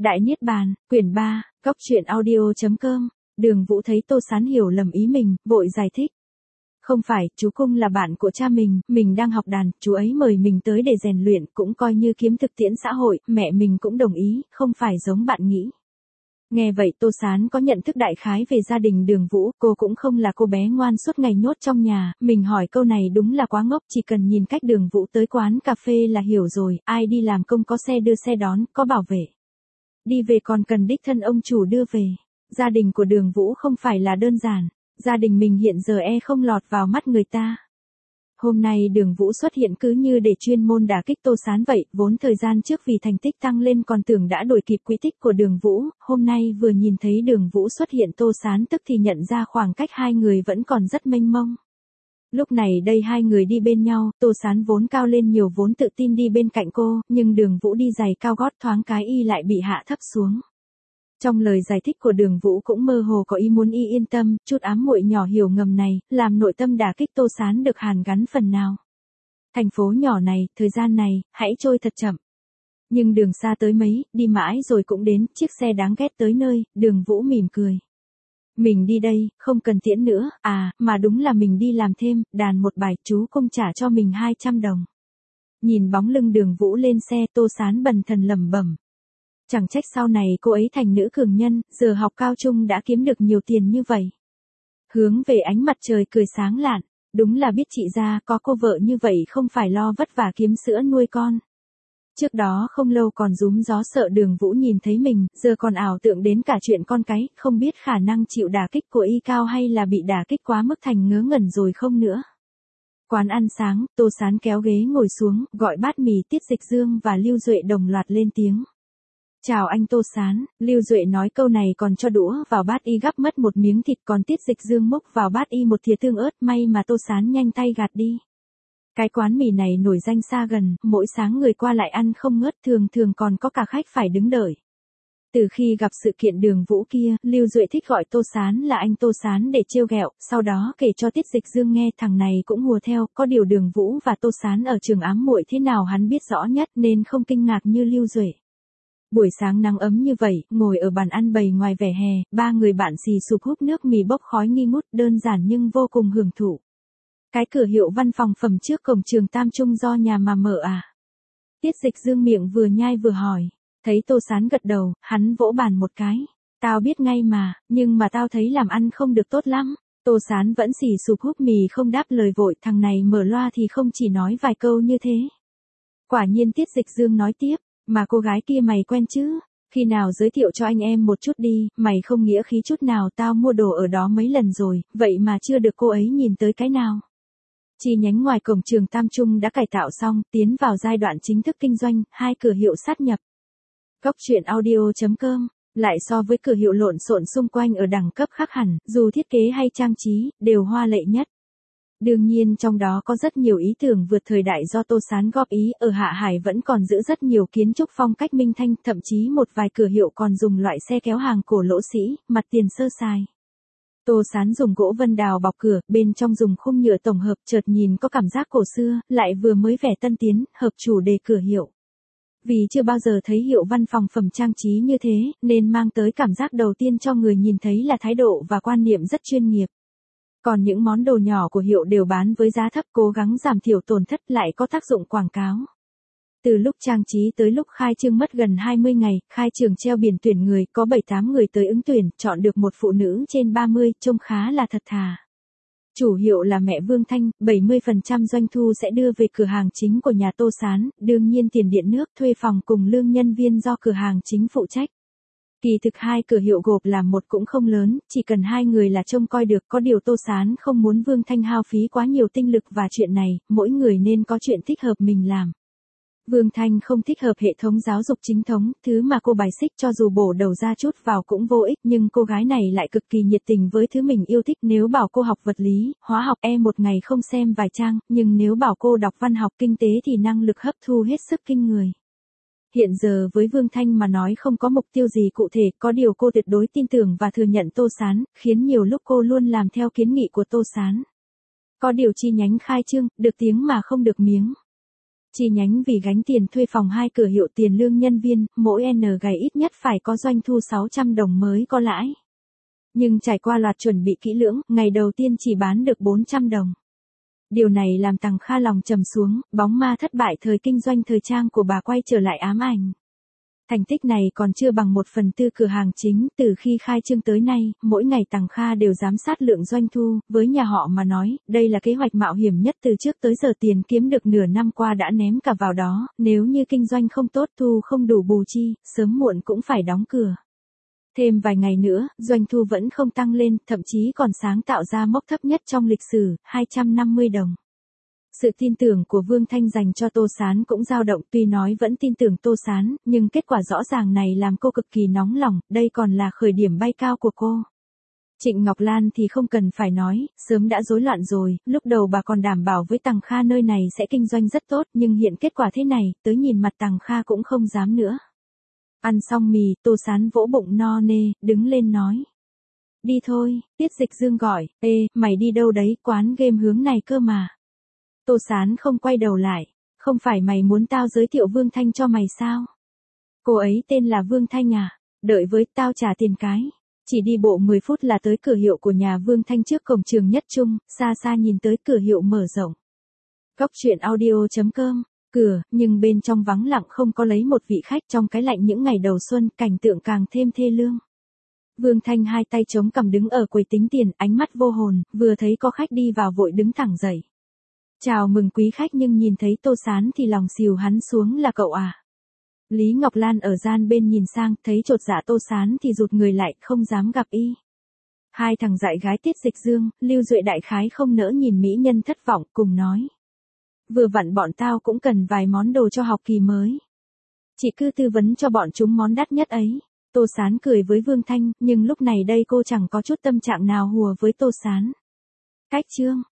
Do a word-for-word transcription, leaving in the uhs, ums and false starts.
Đại Niết Bàn, quyển ba, góc truyện audio chấm com. Đường Vũ thấy Tô Sán hiểu lầm ý mình, vội giải thích. Không phải, chú Cung là bạn của cha mình, mình đang học đàn, chú ấy mời mình tới để rèn luyện, cũng coi như kiếm thực tiễn xã hội, mẹ mình cũng đồng ý, không phải giống bạn nghĩ. Nghe vậy Tô Sán có nhận thức đại khái về gia đình Đường Vũ, cô cũng không là cô bé ngoan suốt ngày nhốt trong nhà, mình hỏi câu này đúng là quá ngốc, chỉ cần nhìn cách Đường Vũ tới quán cà phê là hiểu rồi, ai đi làm công có xe đưa xe đón, có bảo vệ. Đi về còn cần đích thân ông chủ đưa về. Gia đình của Đường Vũ không phải là đơn giản, gia đình mình hiện giờ e không lọt vào mắt người ta. Hôm nay Đường Vũ xuất hiện cứ như để chuyên môn đả kích Tô Sán vậy, vốn thời gian trước vì thành tích tăng lên còn tưởng đã đuổi kịp quỹ tích của Đường Vũ, hôm nay vừa nhìn thấy Đường Vũ xuất hiện Tô Sán tức thì nhận ra khoảng cách hai người vẫn còn rất mênh mông. Lúc này đây hai người đi bên nhau, Tô Sán vốn cao lên nhiều vốn tự tin đi bên cạnh cô, nhưng Đường Vũ đi giày cao gót thoáng cái y lại bị hạ thấp xuống. Trong lời giải thích của Đường Vũ cũng mơ hồ có ý muốn y yên tâm, chút ám muội nhỏ hiểu ngầm này, làm nội tâm đả kích Tô Sán được hàn gắn phần nào. Thành phố nhỏ này, thời gian này, hãy trôi thật chậm. Nhưng đường xa tới mấy, đi mãi rồi cũng đến, chiếc xe đáng ghét tới nơi, Đường Vũ mỉm cười. Mình đi đây, không cần tiễn nữa, à, mà đúng là mình đi làm thêm, đàn một bài, chú Cung trả cho mình hai trăm đồng. Nhìn bóng lưng Đường Vũ lên xe, Tô Sán bần thần lẩm bẩm. Chẳng trách sau này cô ấy thành nữ cường nhân, giờ học cao trung đã kiếm được nhiều tiền như vậy. Hướng về ánh mặt trời cười sáng lạn, đúng là biết chị ra có cô vợ như vậy không phải lo vất vả kiếm sữa nuôi con. Trước đó không lâu còn rúm gió sợ Đường Vũ nhìn thấy mình, giờ còn ảo tưởng đến cả chuyện con cái, không biết khả năng chịu đả kích của y cao hay là bị đả kích quá mức thành ngớ ngẩn rồi không nữa. Quán ăn sáng, Tô Sán kéo ghế ngồi xuống, gọi bát mì Tiết Dịch Dương và Lưu Duệ đồng loạt lên tiếng. Chào anh Tô Sán, Lưu Duệ nói câu này còn cho đũa vào bát y gắp mất một miếng thịt, còn Tiết Dịch Dương múc vào bát y một thìa tương ớt, may mà Tô Sán nhanh tay gạt đi. Cái quán mì này nổi danh xa gần, mỗi sáng người qua lại ăn không ngớt, thường thường còn có cả khách phải đứng đợi. Từ khi gặp sự kiện Đường Vũ kia, Lưu Duệ thích gọi Tô Sán là anh Tô Sán để trêu ghẹo, sau đó kể cho Tiết Dịch Dương nghe, thằng này cũng hùa theo, có điều Đường Vũ và Tô Sán ở trường ám muội thế nào hắn biết rõ nhất nên không kinh ngạc như Lưu Duệ. Buổi sáng nắng ấm như vậy, ngồi ở bàn ăn bày ngoài vỉa hè, ba người bạn xì sụp húp nước mì bốc khói nghi ngút, đơn giản nhưng vô cùng hưởng thụ. Cái cửa hiệu văn phòng phẩm trước cổng trường Tam Trung do nhà mà mở à? Tiết Dịch Dương miệng vừa nhai vừa hỏi. Thấy Tô Sán gật đầu, hắn vỗ bàn một cái. Tao biết ngay mà, nhưng mà tao thấy làm ăn không được tốt lắm. Tô Sán vẫn xì sụp húp mì không đáp lời vội, thằng này mở loa thì không chỉ nói vài câu như thế. Quả nhiên Tiết Dịch Dương nói tiếp. Mà cô gái kia mày quen chứ? Khi nào giới thiệu cho anh em một chút đi, mày không nghĩa khí chút nào, tao mua đồ ở đó mấy lần rồi, vậy mà chưa được cô ấy nhìn tới cái nào. Chi nhánh ngoài cổng trường Tam Trung đã cải tạo xong, tiến vào giai đoạn chính thức kinh doanh, hai cửa hiệu sát nhập. Góc truyện audio chấm com, lại so với cửa hiệu lộn xộn xung quanh ở đẳng cấp khác hẳn, dù thiết kế hay trang trí, đều hoa lệ nhất. Đương nhiên trong đó có rất nhiều ý tưởng vượt thời đại do Tô Sán góp ý, ở Hạ Hải vẫn còn giữ rất nhiều kiến trúc phong cách minh thanh, thậm chí một vài cửa hiệu còn dùng loại xe kéo hàng cổ lỗ sĩ, mặt tiền sơ sài. Tô Sán dùng gỗ vân đào bọc cửa, bên trong dùng khung nhựa tổng hợp, chợt nhìn có cảm giác cổ xưa, lại vừa mới vẻ tân tiến, hợp chủ đề cửa hiệu. Vì chưa bao giờ thấy hiệu văn phòng phẩm trang trí như thế, nên mang tới cảm giác đầu tiên cho người nhìn thấy là thái độ và quan niệm rất chuyên nghiệp. Còn những món đồ nhỏ của hiệu đều bán với giá thấp, cố gắng giảm thiểu tổn thất, lại có tác dụng quảng cáo. Từ lúc trang trí tới lúc khai trương mất gần hai mươi ngày, khai trường treo biển tuyển người, có bảy tám người tới ứng tuyển, chọn được một phụ nữ trên ba mươi, trông khá là thật thà. Chủ hiệu là mẹ Vương Thanh, bảy mươi phần trăm doanh thu sẽ đưa về cửa hàng chính của nhà Tô Sán, đương nhiên tiền điện nước, thuê phòng cùng lương nhân viên do cửa hàng chính phụ trách. Kỳ thực hai cửa hiệu gộp làm một cũng không lớn, chỉ cần hai người là trông coi được, có điều Tô Sán không muốn Vương Thanh hao phí quá nhiều tinh lực và chuyện này, mỗi người nên có chuyện thích hợp mình làm. Vương Thanh không thích hợp hệ thống giáo dục chính thống, thứ mà cô bài xích cho dù bổ đầu ra chút vào cũng vô ích, nhưng cô gái này lại cực kỳ nhiệt tình với thứ mình yêu thích, nếu bảo cô học vật lý, hóa học e một ngày không xem vài trang, nhưng nếu bảo cô đọc văn học kinh tế thì năng lực hấp thu hết sức kinh người. Hiện giờ với Vương Thanh mà nói không có mục tiêu gì cụ thể, có điều cô tuyệt đối tin tưởng và thừa nhận Tô Sán, khiến nhiều lúc cô luôn làm theo kiến nghị của Tô Sán. Có điều chi nhánh khai trương, được tiếng mà không được miếng. Chi nhánh vì gánh tiền thuê phòng hai cửa hiệu tiền lương nhân viên, mỗi N ngày ít nhất phải có doanh thu sáu trăm đồng mới có lãi. Nhưng trải qua loạt chuẩn bị kỹ lưỡng, ngày đầu tiên chỉ bán được bốn trăm đồng. Điều này làm Tằng Kha lòng trầm xuống, bóng ma thất bại thời kinh doanh thời trang của bà quay trở lại ám ảnh. Thành tích này còn chưa bằng một phần tư cửa hàng chính, từ khi khai trương tới nay, mỗi ngày Tằng Kha đều giám sát lượng doanh thu, với nhà họ mà nói, đây là kế hoạch mạo hiểm nhất từ trước tới giờ, tiền kiếm được nửa năm qua đã ném cả vào đó, nếu như kinh doanh không tốt, thu không đủ bù chi, sớm muộn cũng phải đóng cửa. Thêm vài ngày nữa, doanh thu vẫn không tăng lên, thậm chí còn sáng tạo ra mốc thấp nhất trong lịch sử, hai trăm năm mươi đồng. Sự tin tưởng của Vương Thanh dành cho Tô Sán cũng dao động, tuy nói vẫn tin tưởng Tô Sán, nhưng kết quả rõ ràng này làm cô cực kỳ nóng lòng, đây còn là khởi điểm bay cao của cô. Trịnh Ngọc Lan thì không cần phải nói, sớm đã rối loạn rồi, lúc đầu bà còn đảm bảo với Tằng Kha nơi này sẽ kinh doanh rất tốt, nhưng hiện kết quả thế này, tới nhìn mặt Tằng Kha cũng không dám nữa. Ăn xong mì, Tô Sán vỗ bụng no nê, đứng lên nói. Đi thôi, Tiết Dịch Dương gọi, ê, mày đi đâu đấy, quán game hướng này cơ mà. Tô Sán không quay đầu lại, không phải mày muốn tao giới thiệu Vương Thanh cho mày sao? Cô ấy tên là Vương Thanh à, đợi với tao trả tiền cái. Chỉ đi bộ mười phút là tới cửa hiệu của nhà Vương Thanh trước cổng trường Nhất Trung, xa xa nhìn tới cửa hiệu mở rộng. Cóc truyện audio chấm com, cửa, nhưng bên trong vắng lặng không có lấy một vị khách, trong cái lạnh những ngày đầu xuân, cảnh tượng càng thêm thê lương. Vương Thanh hai tay chống cằm đứng ở quầy tính tiền, ánh mắt vô hồn, vừa thấy có khách đi vào vội đứng thẳng dậy. Chào mừng quý khách, nhưng nhìn thấy Tô Sán thì lòng xìu hắn xuống, là cậu à? Lý Ngọc Lan ở gian bên nhìn sang, thấy chột dạ Tô Sán thì rụt người lại, không dám gặp y. Hai thằng dại gái Tiết Dịch Dương, Lưu Duệ đại khái không nỡ nhìn mỹ nhân thất vọng, cùng nói. Vừa vặn bọn tao cũng cần vài món đồ cho học kỳ mới. Chị cứ tư vấn cho bọn chúng món đắt nhất ấy. Tô Sán cười với Vương Thanh, nhưng lúc này đây cô chẳng có chút tâm trạng nào hùa với Tô Sán. Cách chương.